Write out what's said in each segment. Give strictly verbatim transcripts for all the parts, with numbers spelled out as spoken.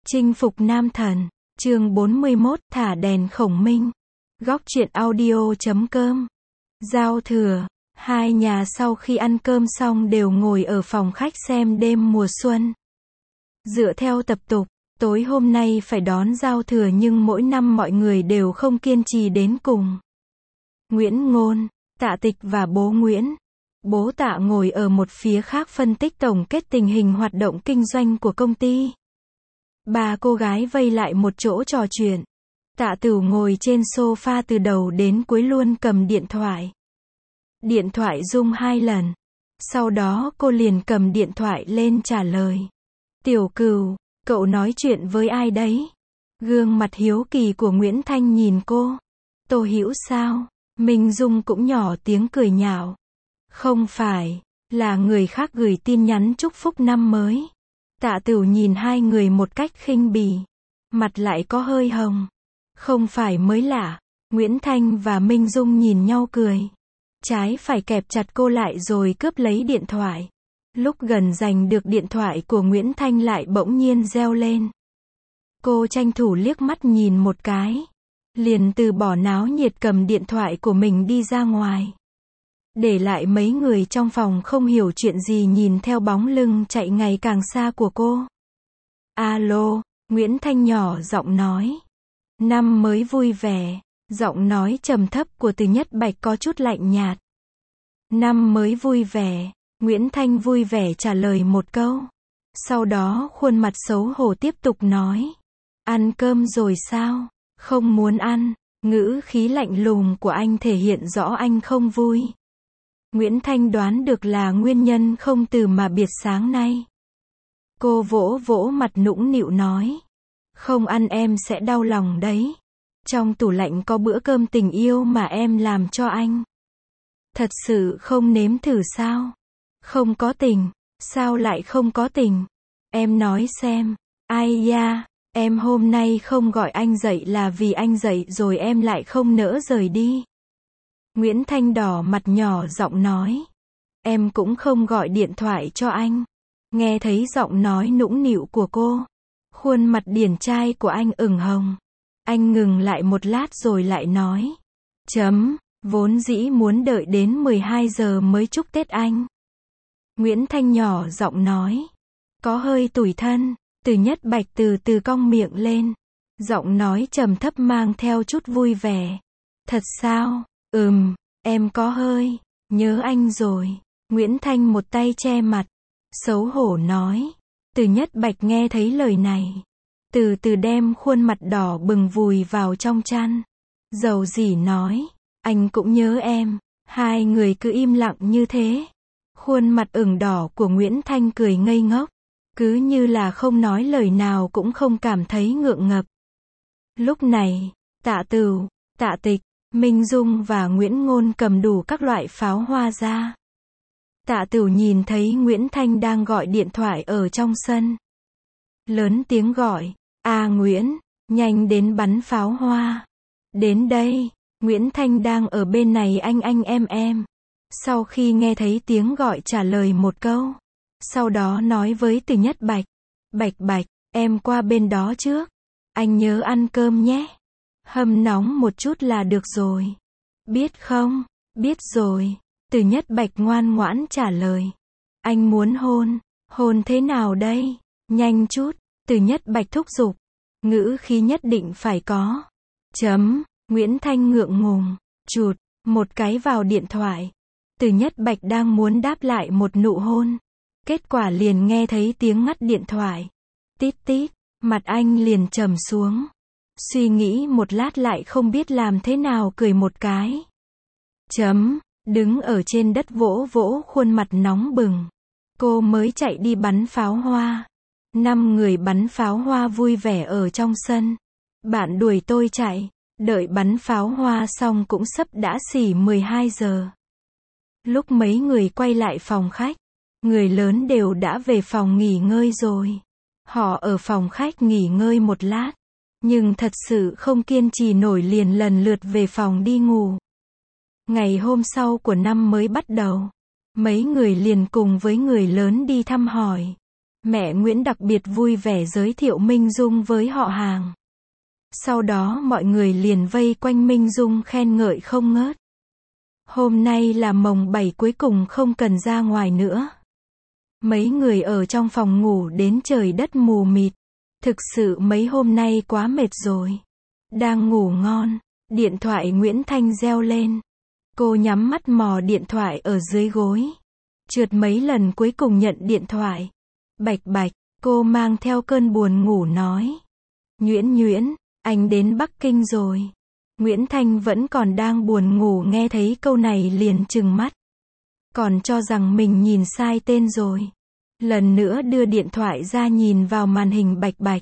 Chinh phục nam thần, chương bốn mươi mốt, thả đèn khổng minh. Góc truyện audio chấm com. Giao thừa, hai nhà sau khi ăn cơm xong đều ngồi ở phòng khách xem đêm mùa xuân. Dựa theo tập tục, tối hôm nay phải đón giao thừa nhưng mỗi năm mọi người đều không kiên trì đến cùng. Nguyễn Ngôn, Tạ Tịch và bố Nguyễn. Bố Tạ ngồi ở một phía khác phân tích tổng kết tình hình hoạt động kinh doanh của công ty. Ba cô gái vây lại một chỗ trò chuyện. Tạ Tửu ngồi trên sofa từ đầu đến cuối luôn cầm điện thoại. Điện thoại rung hai lần. Sau đó cô liền cầm điện thoại lên trả lời. Tiểu Cửu, cậu nói chuyện với ai đấy? Gương mặt hiếu kỳ của Nguyễn Thanh nhìn cô. Tô Hữu sao? Minh Dung cũng nhỏ tiếng cười nhạo. Không phải, là người khác gửi tin nhắn chúc phúc năm mới. Tạ Tửu nhìn hai người một cách khinh bỉ. Mặt lại có hơi hồng. Không phải mới lạ. Nguyễn Thanh và Minh Dung nhìn nhau cười. Trái phải kẹp chặt cô lại rồi cướp lấy điện thoại. Lúc gần giành được điện thoại của Nguyễn Thanh lại bỗng nhiên reo lên. Cô tranh thủ liếc mắt nhìn một cái. Liền từ bỏ náo nhiệt cầm điện thoại của mình đi ra ngoài. Để lại mấy người trong phòng không hiểu chuyện gì nhìn theo bóng lưng chạy ngày càng xa của cô. Alo, Nguyễn Thanh nhỏ giọng nói. Năm mới vui vẻ. Giọng nói trầm thấp của Từ Nhất Bạch có chút lạnh nhạt. Năm mới vui vẻ. Nguyễn Thanh vui vẻ trả lời một câu. Sau đó khuôn mặt xấu hổ tiếp tục nói. Ăn cơm rồi sao? Không muốn ăn. Ngữ khí lạnh lùng của anh thể hiện rõ anh không vui. Nguyễn Thanh đoán được là nguyên nhân không từ mà biệt sáng nay. Cô vỗ vỗ mặt nũng nịu nói. Không ăn em sẽ đau lòng đấy. Trong tủ lạnh có bữa cơm tình yêu mà em làm cho anh. Thật sự không nếm thử sao? Không có tình. Sao lại không có tình? Em nói xem. Ai da, em hôm nay không gọi anh dậy là vì anh dậy rồi em lại không nỡ rời đi. Nguyễn Thanh đỏ mặt nhỏ giọng nói. Em cũng không gọi điện thoại cho anh. Nghe thấy giọng nói nũng nịu của cô. Khuôn mặt điển trai của anh ửng hồng. Anh ngừng lại một lát rồi lại nói. Chấm, vốn dĩ muốn đợi đến mười hai giờ mới chúc Tết anh. Nguyễn Thanh nhỏ giọng nói. Có hơi tủi thân. Từ Nhất Bạch từ từ cong miệng lên. Giọng nói trầm thấp mang theo chút vui vẻ. Thật sao? Ừm, em có hơi nhớ anh rồi. Nguyễn Thanh một tay che mặt. Xấu hổ nói. Từ Nhất Bạch nghe thấy lời này. Từ từ đem khuôn mặt đỏ bừng vùi vào trong chăn. Dầu dỉ nói. Anh cũng nhớ em. Hai người cứ im lặng như thế. Khuôn mặt ửng đỏ của Nguyễn Thanh cười ngây ngốc. Cứ như là không nói lời nào cũng không cảm thấy ngượng ngập. Lúc này, Tạ Tửu, Tạ Tịch, Minh Dung và Nguyễn Ngôn cầm đủ các loại pháo hoa ra. Tạ Tửu nhìn thấy Nguyễn Thanh đang gọi điện thoại ở trong sân. Lớn tiếng gọi. À Nguyễn, nhanh đến bắn pháo hoa. Đến đây, Nguyễn Thanh đang ở bên này anh anh em em. Sau khi nghe thấy tiếng gọi trả lời một câu. Sau đó nói với Từ Nhất Bạch. Bạch Bạch, em qua bên đó trước. Anh nhớ ăn cơm nhé. Hâm nóng một chút là được rồi. Biết không? Biết rồi. Từ Nhất Bạch ngoan ngoãn trả lời. Anh muốn hôn. Hôn thế nào đây? Nhanh chút. Từ Nhất Bạch thúc giục. Ngữ khí nhất định phải có. Chấm. Nguyễn Thanh ngượng ngùng. Chụt. Một cái vào điện thoại. Từ Nhất Bạch đang muốn đáp lại một nụ hôn. Kết quả liền nghe thấy tiếng ngắt điện thoại. Tít tít. Mặt anh liền trầm xuống. Suy nghĩ một lát lại không biết làm thế nào cười một cái. Chấm. Đứng ở trên đất vỗ vỗ khuôn mặt nóng bừng. Cô mới chạy đi bắn pháo hoa. Năm người bắn pháo hoa vui vẻ ở trong sân. Bạn đuổi tôi chạy. Đợi bắn pháo hoa xong cũng sắp đã xỉ mười hai giờ. Lúc mấy người quay lại phòng khách. Người lớn đều đã về phòng nghỉ ngơi rồi. Họ ở phòng khách nghỉ ngơi một lát. Nhưng thật sự không kiên trì nổi liền lần lượt về phòng đi ngủ. Ngày hôm sau của năm mới bắt đầu. Mấy người liền cùng với người lớn đi thăm hỏi. Mẹ Nguyễn đặc biệt vui vẻ giới thiệu Minh Dung với họ hàng. Sau đó mọi người liền vây quanh Minh Dung khen ngợi không ngớt. Hôm nay là mồng bảy cuối cùng không cần ra ngoài nữa. Mấy người ở trong phòng ngủ đến trời đất mù mịt. Thực sự mấy hôm nay quá mệt rồi. Đang ngủ ngon, điện thoại Nguyễn Thanh reo lên. Cô nhắm mắt mò điện thoại ở dưới gối. Trượt mấy lần cuối cùng nhận điện thoại. Bạch bạch, cô mang theo cơn buồn ngủ nói. Nhuyễn nhuyễn, anh đến Bắc Kinh rồi. Nguyễn Thanh vẫn còn đang buồn ngủ nghe thấy câu này liền trừng mắt. Còn cho rằng mình nhìn sai tên rồi. Lần nữa đưa điện thoại ra nhìn vào màn hình bạch bạch.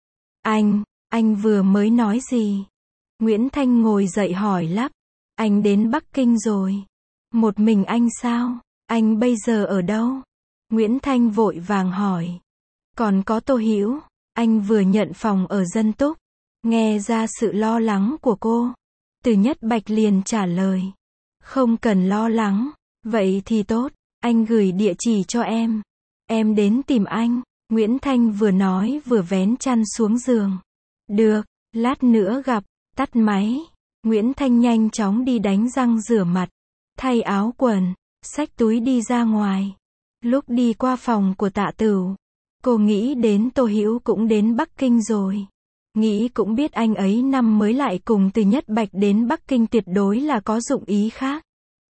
Anh, anh vừa mới nói gì? Nguyễn Thanh ngồi dậy hỏi lắp. Anh đến Bắc Kinh rồi. Một mình anh sao? Anh bây giờ ở đâu? Nguyễn Thanh vội vàng hỏi. Còn có Tô Hữu, anh vừa nhận phòng ở Dân Túc. Nghe ra sự lo lắng của cô. Từ Nhất Bạch liền trả lời. Không cần lo lắng. Vậy thì tốt, anh gửi địa chỉ cho em. Em đến tìm anh. Nguyễn Thanh vừa nói vừa vén chăn xuống giường. Được, lát nữa gặp. Tắt máy. Nguyễn Thanh nhanh chóng đi đánh răng rửa mặt. Thay áo quần. Xách túi đi ra ngoài. Lúc đi qua phòng của Tạ Tửu, cô nghĩ đến Tô Hữu cũng đến Bắc Kinh rồi. Nghĩ cũng biết anh ấy năm mới lại cùng Từ Nhất Bạch đến Bắc Kinh tuyệt đối là có dụng ý khác.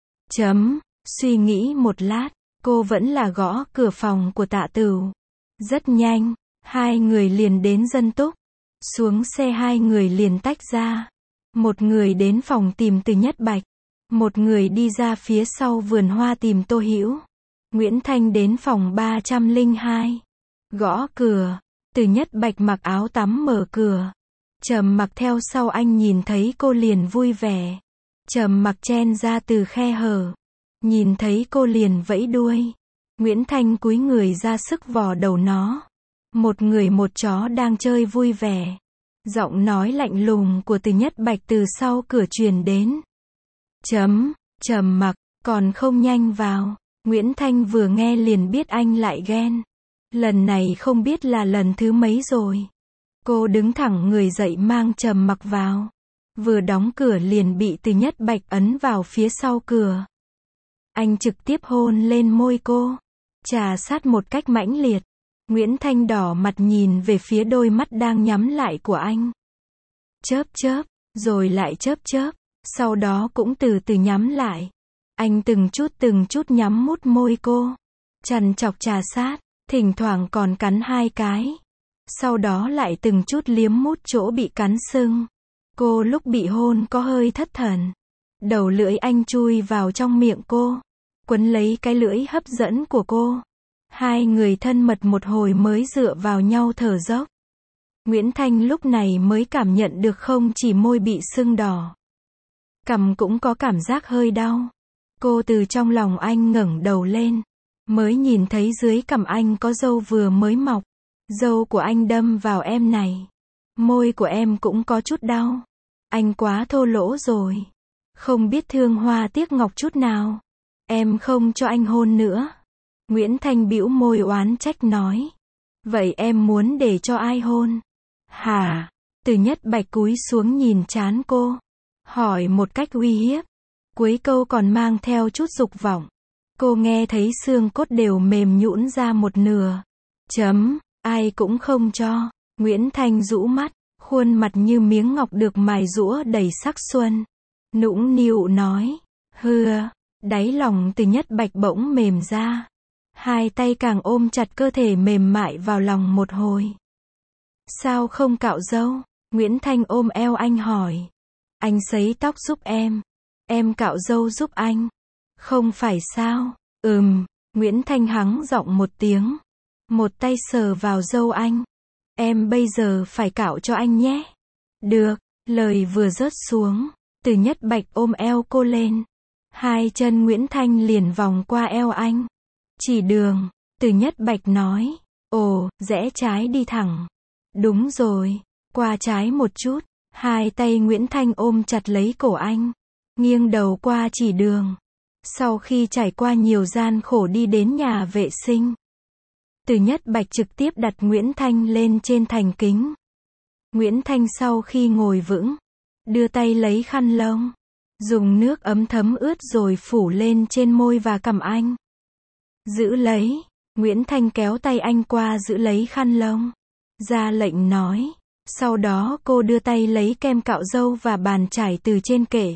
Chấm, suy nghĩ một lát, cô vẫn là gõ cửa phòng của Tạ Tửu. Rất nhanh, hai người liền đến Dân Túc. Xuống xe hai người liền tách ra. Một người đến phòng tìm Từ Nhất Bạch. Một người đi ra phía sau vườn hoa tìm Tô Hữu. Nguyễn Thanh đến phòng ba trăm lẻ hai. Gõ cửa. Từ Nhất Bạch mặc áo tắm mở cửa. Trầm Mặc theo sau anh nhìn thấy cô liền vui vẻ. Trầm Mặc chen ra từ khe hở. Nhìn thấy cô liền vẫy đuôi. Nguyễn Thanh cúi người ra sức vò đầu nó. Một người một chó đang chơi vui vẻ. Giọng nói lạnh lùng của Từ Nhất Bạch từ sau cửa truyền đến. Chấm, Trầm Mặc, còn không nhanh vào. Nguyễn Thanh vừa nghe liền biết anh lại ghen. Lần này không biết là lần thứ mấy rồi. Cô đứng thẳng người dậy mang Trầm Mặc vào. Vừa đóng cửa liền bị Từ Nhất Bạch ấn vào phía sau cửa. Anh trực tiếp hôn lên môi cô. Trà sát một cách mãnh liệt. Nguyễn Thanh đỏ mặt nhìn về phía đôi mắt đang nhắm lại của anh. Chớp chớp, rồi lại chớp chớp. Sau đó cũng từ từ nhắm lại. Anh từng chút từng chút nhắm mút môi cô. Trằn trọc trà sát, thỉnh thoảng còn cắn hai cái. Sau đó lại từng chút liếm mút chỗ bị cắn sưng. Cô lúc bị hôn có hơi thất thần. Đầu lưỡi anh chui vào trong miệng cô. Quấn lấy cái lưỡi hấp dẫn của cô. Hai người thân mật một hồi mới dựa vào nhau thở dốc. Nguyễn Thanh lúc này mới cảm nhận được không chỉ môi bị sưng đỏ. Cằm cũng có cảm giác hơi đau. Cô từ trong lòng anh ngẩng đầu lên. Mới nhìn thấy dưới cằm anh có râu vừa mới mọc. Râu của anh đâm vào em này. Môi của em cũng có chút đau. Anh quá thô lỗ rồi. Không biết thương hoa tiếc ngọc chút nào. Em không cho anh hôn nữa. Nguyễn Thanh bĩu môi oán trách nói. Vậy em muốn để cho ai hôn? Hả? Từ Nhất Bạch cúi xuống nhìn trán cô. Hỏi một cách uy hiếp. Cuối câu còn mang theo chút dục vọng. Cô nghe thấy xương cốt đều mềm nhũn ra một nửa. Chấm, ai cũng không cho. Nguyễn Thanh rũ mắt, khuôn mặt như miếng ngọc được mài giũa đầy sắc xuân. Nũng nịu nói. Hưa, đáy lòng Từ Nhất Bạch bỗng mềm ra. Hai tay càng ôm chặt cơ thể mềm mại vào lòng một hồi. Sao không cạo râu? Nguyễn Thanh ôm eo anh hỏi. Anh sấy tóc giúp em. Em cạo râu giúp anh. Không phải sao? Ừm, Nguyễn Thanh hắng giọng một tiếng. Một tay sờ vào râu anh. Em bây giờ phải cạo cho anh nhé. Được, lời vừa rớt xuống. Từ Nhất Bạch ôm eo cô lên. Hai chân Nguyễn Thanh liền vòng qua eo anh. Chỉ đường, Từ Nhất Bạch nói. Ồ, rẽ trái đi thẳng. Đúng rồi, qua trái một chút. Hai tay Nguyễn Thanh ôm chặt lấy cổ anh. Nghiêng đầu qua chỉ đường. Sau khi trải qua nhiều gian khổ đi đến nhà vệ sinh. Từ Nhất Bạch trực tiếp đặt Nguyễn Thanh lên trên thành kính. Nguyễn Thanh sau khi ngồi vững, đưa tay lấy khăn lông, dùng nước ấm thấm ướt rồi phủ lên trên môi và cằm anh. Giữ lấy, Nguyễn Thanh kéo tay anh qua giữ lấy khăn lông, ra lệnh nói. Sau đó cô đưa tay lấy kem cạo râu và bàn chải từ trên kệ.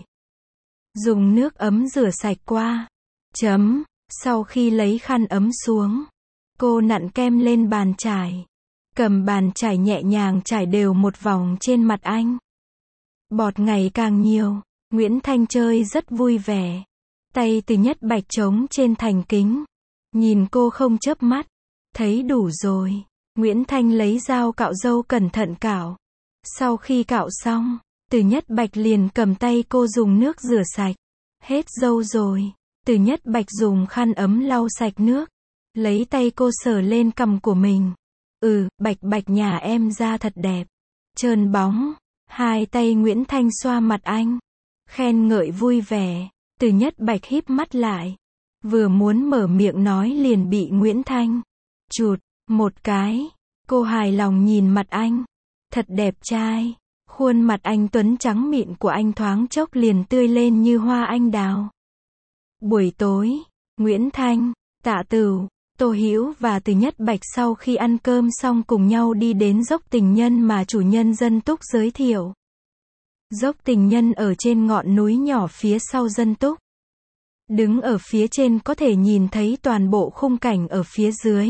Dùng nước ấm rửa sạch qua. Chấm. Sau khi lấy khăn ấm xuống, cô nặn kem lên bàn chải. Cầm bàn chải nhẹ nhàng chải đều một vòng trên mặt anh. Bọt ngày càng nhiều, Nguyễn Thanh chơi rất vui vẻ. Tay Từ Nhất Bạch trống trên thành kính. Nhìn cô không chớp mắt. Thấy đủ rồi. Nguyễn Thanh lấy dao cạo râu cẩn thận cạo. Sau khi cạo xong, Từ Nhất Bạch liền cầm tay cô dùng nước rửa sạch. Hết râu rồi. Từ Nhất Bạch dùng khăn ấm lau sạch nước. Lấy tay cô sờ lên cằm của mình. Ừ, Bạch Bạch nhà em da thật đẹp. Trơn bóng. Hai tay Nguyễn Thanh xoa mặt anh. Khen ngợi vui vẻ. Từ Nhất Bạch híp mắt lại. Vừa muốn mở miệng nói liền bị Nguyễn Thanh chụt một cái. Cô hài lòng nhìn mặt anh. Thật đẹp trai. Khuôn mặt anh tuấn trắng mịn của anh thoáng chốc liền tươi lên như hoa anh đào. Buổi tối, Nguyễn Thanh, Tạ Tửu, Tô Hữu và Từ Nhất Bạch sau khi ăn cơm xong cùng nhau đi đến dốc Tình Nhân mà chủ nhân Dân Túc giới thiệu. Dốc Tình Nhân ở trên ngọn núi nhỏ phía sau Dân Túc. Đứng ở phía trên có thể nhìn thấy toàn bộ khung cảnh ở phía dưới.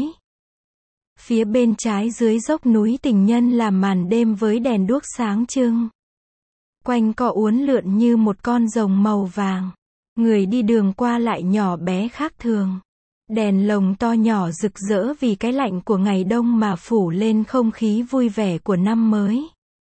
Phía bên trái dưới dốc núi Tình Nhân là màn đêm với đèn đuốc sáng trưng. Quanh co uốn lượn như một con rồng màu vàng. Người đi đường qua lại nhỏ bé khác thường. Đèn lồng to nhỏ rực rỡ vì cái lạnh của ngày đông mà phủ lên không khí vui vẻ của năm mới.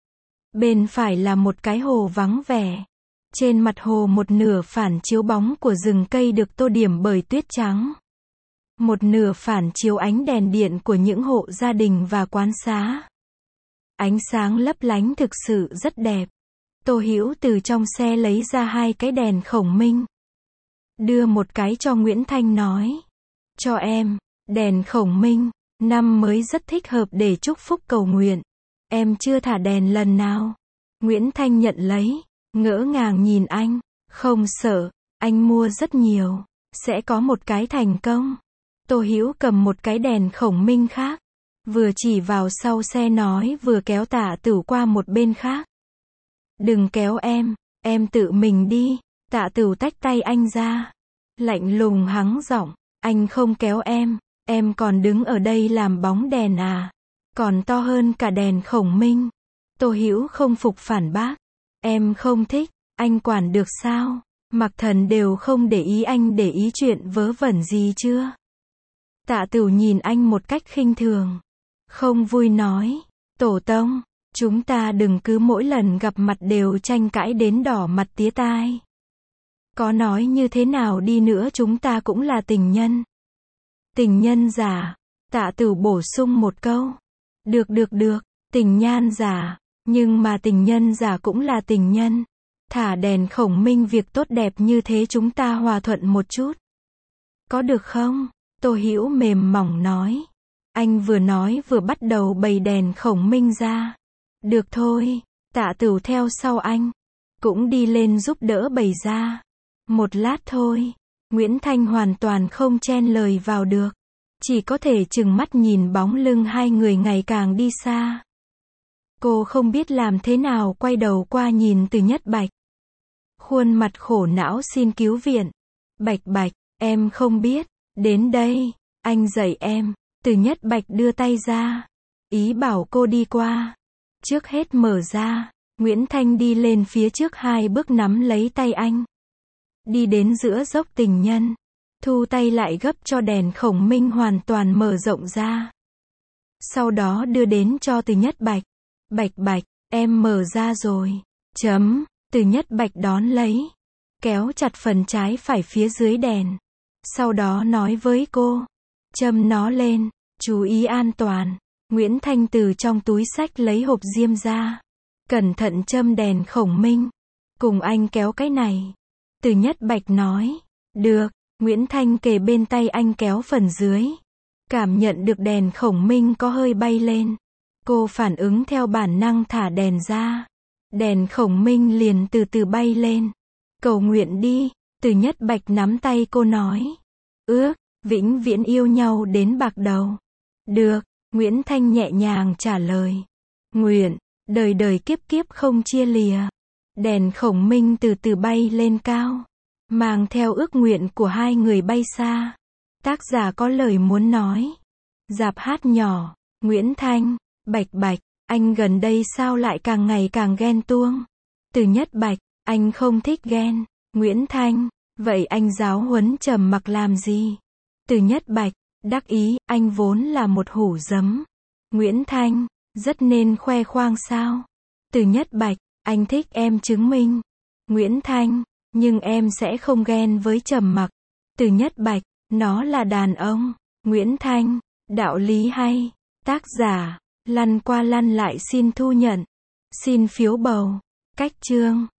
Bên phải là một cái hồ vắng vẻ. Trên mặt hồ một nửa phản chiếu bóng của rừng cây được tô điểm bởi tuyết trắng. Một nửa phản chiếu ánh đèn điện của những hộ gia đình và quán xá. Ánh sáng lấp lánh thực sự rất đẹp. Tô Hữu từ trong xe lấy ra hai cái đèn khổng minh. Đưa một cái cho Nguyễn Thanh nói. Cho em, đèn khổng minh, năm mới rất thích hợp để chúc phúc cầu nguyện. Em chưa thả đèn lần nào. Nguyễn Thanh nhận lấy, ngỡ ngàng nhìn anh. Không sợ, anh mua rất nhiều, sẽ có một cái thành công. Tô Hữu cầm một cái đèn khổng minh khác. Vừa chỉ vào sau xe nói vừa kéo Tạ Tửu qua một bên khác. Đừng kéo em, em tự mình đi. Tạ Tửu tách tay anh ra. Lạnh lùng hắng giọng, anh không kéo em, em còn đứng ở đây làm bóng đèn à? Còn to hơn cả đèn khổng minh. Tô Hữu không phục phản bác. Em không thích, anh quản được sao? Mặc Thần đều không để ý anh để ý chuyện vớ vẩn gì chưa? Tạ Tửu nhìn anh một cách khinh thường. Không vui nói, Tổ tông, chúng ta đừng cứ mỗi lần gặp mặt đều tranh cãi đến đỏ mặt tía tai. Có nói như thế nào đi nữa chúng ta cũng là tình nhân. Tình nhân giả. Tạ Tửu bổ sung một câu. Được được được, tình nhan giả. Nhưng mà tình nhân giả cũng là tình nhân. Thả đèn khổng minh việc tốt đẹp như thế chúng ta hòa thuận một chút. Có được không? Tô Hữu mềm mỏng nói. Anh vừa nói vừa bắt đầu bày đèn khổng minh ra. Được thôi. Tạ Tửu theo sau anh. Cũng đi lên giúp đỡ bày ra. Một lát thôi. Nguyễn Thanh hoàn toàn không chen lời vào được. Chỉ có thể chừng mắt nhìn bóng lưng hai người ngày càng đi xa. Cô không biết làm thế nào quay đầu qua nhìn Từ Nhất Bạch. Khuôn mặt khổ não xin cứu viện. Bạch Bạch, em không biết. Đến đây, anh dạy em. Từ Nhất Bạch đưa tay ra. Ý bảo cô đi qua. Trước hết mở ra. Nguyễn Thanh đi lên phía trước hai bước nắm lấy tay anh. Đi đến giữa dốc Tình Nhân. Thu tay lại gấp cho đèn khổng minh hoàn toàn mở rộng ra. Sau đó đưa đến cho Từ Nhất Bạch. Bạch Bạch, em mở ra rồi. Chấm. Từ Nhất Bạch đón lấy. Kéo chặt phần trái phải phía dưới đèn. Sau đó nói với cô. Châm nó lên. Chú ý an toàn. Nguyễn Thanh từ trong túi xách lấy hộp diêm ra. Cẩn thận châm đèn khổng minh. Cùng anh kéo cái này. Từ Nhất Bạch nói. Được. Nguyễn Thanh kề bên tay anh kéo phần dưới. Cảm nhận được đèn khổng minh có hơi bay lên. Cô phản ứng theo bản năng thả đèn ra. Đèn khổng minh liền từ từ bay lên. Cầu nguyện đi, Từ Nhất Bạch nắm tay cô nói. Ước, vĩnh viễn yêu nhau đến bạc đầu. Được, Nguyễn Thanh nhẹ nhàng trả lời. Nguyện, đời đời kiếp kiếp không chia lìa. Đèn khổng minh từ từ bay lên cao. Mang theo ước nguyện của hai người bay xa. Tác giả có lời muốn nói. Dạp hát nhỏ, Nguyễn Thanh, Bạch Bạch, anh gần đây sao lại càng ngày càng ghen tuông? Từ Nhất Bạch, anh không thích ghen. Nguyễn Thanh, vậy anh giáo huấn Trầm Mặc làm gì? Từ Nhất Bạch, đắc ý, anh vốn là một hủ dấm. Nguyễn Thanh, rất nên khoe khoang sao? Từ Nhất Bạch, anh thích em chứng minh. Nguyễn Thanh, nhưng em sẽ không ghen với Trầm Mặc. Từ Nhất Bạch, nó là đàn ông. Nguyễn Thanh, đạo lý hay. Tác giả, lăn qua lăn lại xin thu nhận. Xin phiếu bầu. Cách chương.